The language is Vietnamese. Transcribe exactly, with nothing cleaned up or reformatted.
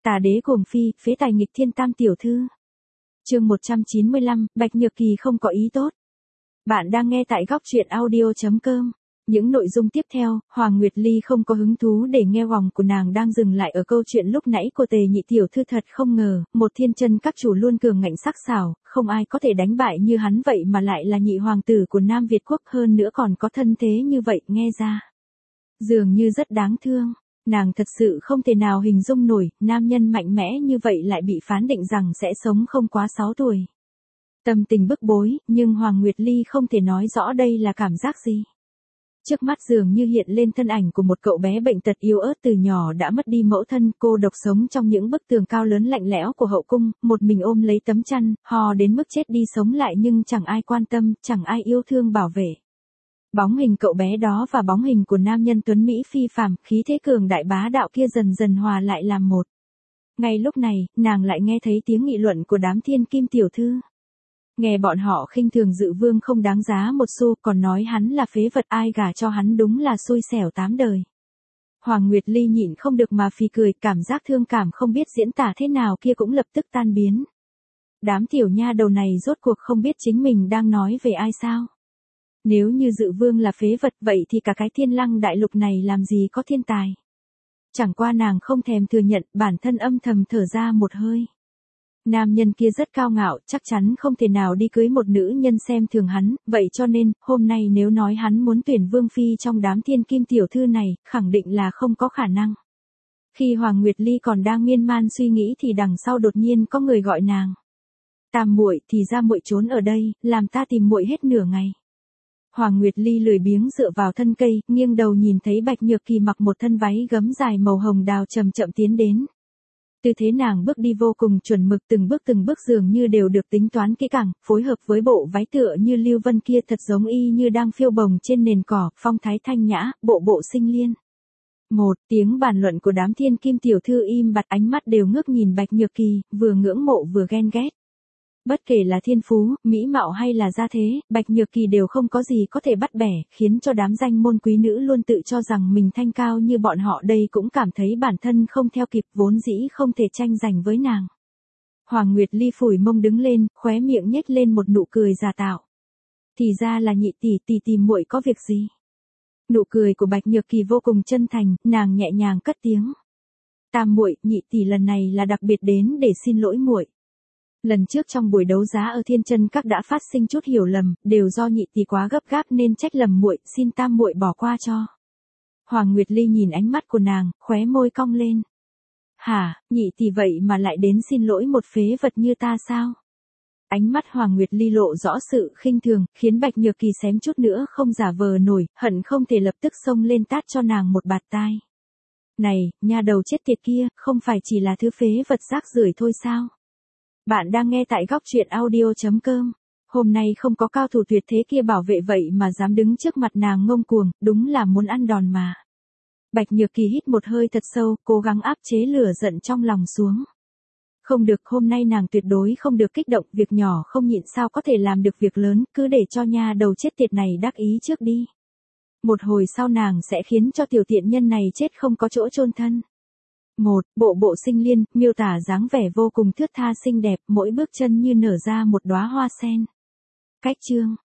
Tà đế cuồng phi, phế tài nghịch thiên tam tiểu thư. Chương một trăm chín mươi lăm, Bạch Nhược Kỳ không có ý tốt. Bạn đang nghe tại góc truyện audio chấm com. Những nội dung tiếp theo, Hoàng Nguyệt Ly không có hứng thú để nghe vòng của nàng đang dừng lại ở câu chuyện lúc nãy của Tề nhị tiểu thư. Thật không ngờ, một thiên chân các chủ luôn cường ngạnh sắc sảo, không ai có thể đánh bại như hắn vậy mà lại là nhị hoàng tử của Nam Việt quốc, hơn nữa còn có thân thế như vậy, nghe ra dường như rất đáng thương. Nàng thật sự không thể nào hình dung nổi, nam nhân mạnh mẽ như vậy lại bị phán định rằng sẽ sống không quá sáu tuổi. Tâm tình bức bối, nhưng Hoàng Nguyệt Ly không thể nói rõ đây là cảm giác gì. Trước mắt dường như hiện lên thân ảnh của một cậu bé bệnh tật yếu ớt từ nhỏ đã mất đi mẫu thân, cô độc sống trong những bức tường cao lớn lạnh lẽo của hậu cung, một mình ôm lấy tấm chăn, hò đến mức chết đi sống lại nhưng chẳng ai quan tâm, chẳng ai yêu thương bảo vệ. Bóng hình cậu bé đó và bóng hình của nam nhân tuấn Mỹ phi phàm, khí thế cường đại bá đạo kia dần dần hòa lại làm một. Ngay lúc này, nàng lại nghe thấy tiếng nghị luận của đám thiên kim tiểu thư. Nghe bọn họ khinh thường Dự Vương không đáng giá một xu, còn nói hắn là phế vật, ai gả cho hắn đúng là xui xẻo tám đời. Hoàng Nguyệt Ly nhịn không được mà phì cười, cảm giác thương cảm không biết diễn tả thế nào kia cũng lập tức tan biến. Đám tiểu nha đầu này rốt cuộc không biết chính mình đang nói về ai sao? Nếu như Dự Vương là phế vật vậy thì cả cái Thiên Lăng đại lục này làm gì có thiên tài. Chẳng qua nàng không thèm thừa nhận, bản thân âm thầm thở ra một hơi. Nam nhân kia rất cao ngạo, chắc chắn không thể nào đi cưới một nữ nhân xem thường hắn, vậy cho nên, hôm nay nếu nói hắn muốn tuyển Vương Phi trong đám thiên kim tiểu thư này, khẳng định là không có khả năng. Khi Hoàng Nguyệt Ly còn đang miên man suy nghĩ thì đằng sau đột nhiên có người gọi nàng. Tam muội, thì ra muội trốn ở đây, làm ta tìm muội hết nửa ngày. Hoàng Nguyệt Ly lười biếng dựa vào thân cây, nghiêng đầu nhìn thấy Bạch Nhược Kỳ mặc một thân váy gấm dài màu hồng đào chậm chậm tiến đến. Tư thế nàng bước đi vô cùng chuẩn mực, từng bước từng bước dường như đều được tính toán kỹ càng, phối hợp với bộ váy tựa như lưu vân kia thật giống y như đang phiêu bồng trên nền cỏ, phong thái thanh nhã, bộ bộ sinh liên. Một tiếng bàn luận của đám thiên kim tiểu thư im bặt, ánh mắt đều ngước nhìn Bạch Nhược Kỳ, vừa ngưỡng mộ vừa ghen ghét. Bất kể là thiên phú, mỹ mạo hay là gia thế, Bạch Nhược Kỳ đều không có gì có thể bắt bẻ, khiến cho đám danh môn quý nữ luôn tự cho rằng mình thanh cao như bọn họ đây cũng cảm thấy bản thân không theo kịp, vốn dĩ không thể tranh giành với nàng. Hoàng Nguyệt Ly phủi mông đứng lên, khóe miệng nhếch lên một nụ cười giả tạo. Thì ra là nhị tỷ tỷ tìm muội có việc gì? Nụ cười của Bạch Nhược Kỳ vô cùng chân thành, nàng nhẹ nhàng cất tiếng. Tam muội, nhị tỷ lần này là đặc biệt đến để xin lỗi muội. Lần trước trong buổi đấu giá ở Thiên Chân Các đã phát sinh chút hiểu lầm, đều do nhị tỷ quá gấp gáp nên trách lầm muội, xin tam muội bỏ qua cho. Hoàng Nguyệt Ly nhìn ánh mắt của nàng, khóe môi cong lên. Hả, nhị tỷ vậy mà lại đến xin lỗi một phế vật như ta sao? Ánh mắt Hoàng Nguyệt Ly lộ rõ sự khinh thường, khiến Bạch Nhược Kỳ xém chút nữa không giả vờ nổi, hận không thể lập tức xông lên tát cho nàng một bạt tai. Này, nha đầu chết tiệt kia, không phải chỉ là thứ phế vật rác rưởi thôi sao? Bạn đang nghe tại góc truyện audio chấm com. Hôm nay không có cao thủ tuyệt thế kia bảo vệ vậy mà dám đứng trước mặt nàng ngông cuồng, đúng là muốn ăn đòn mà. Bạch Nhược Kỳ hít một hơi thật sâu, cố gắng áp chế lửa giận trong lòng xuống. Không được, hôm nay nàng tuyệt đối không được kích động, việc nhỏ không nhịn sao có thể làm được việc lớn, cứ để cho nha đầu chết tiệt này đắc ý trước đi. Một hồi sau nàng sẽ khiến cho tiểu tiện nhân này chết không có chỗ chôn thân. Một, bộ bộ sinh liên, miêu tả dáng vẻ vô cùng thướt tha xinh đẹp, mỗi bước chân như nở ra một đóa hoa sen. Cách chương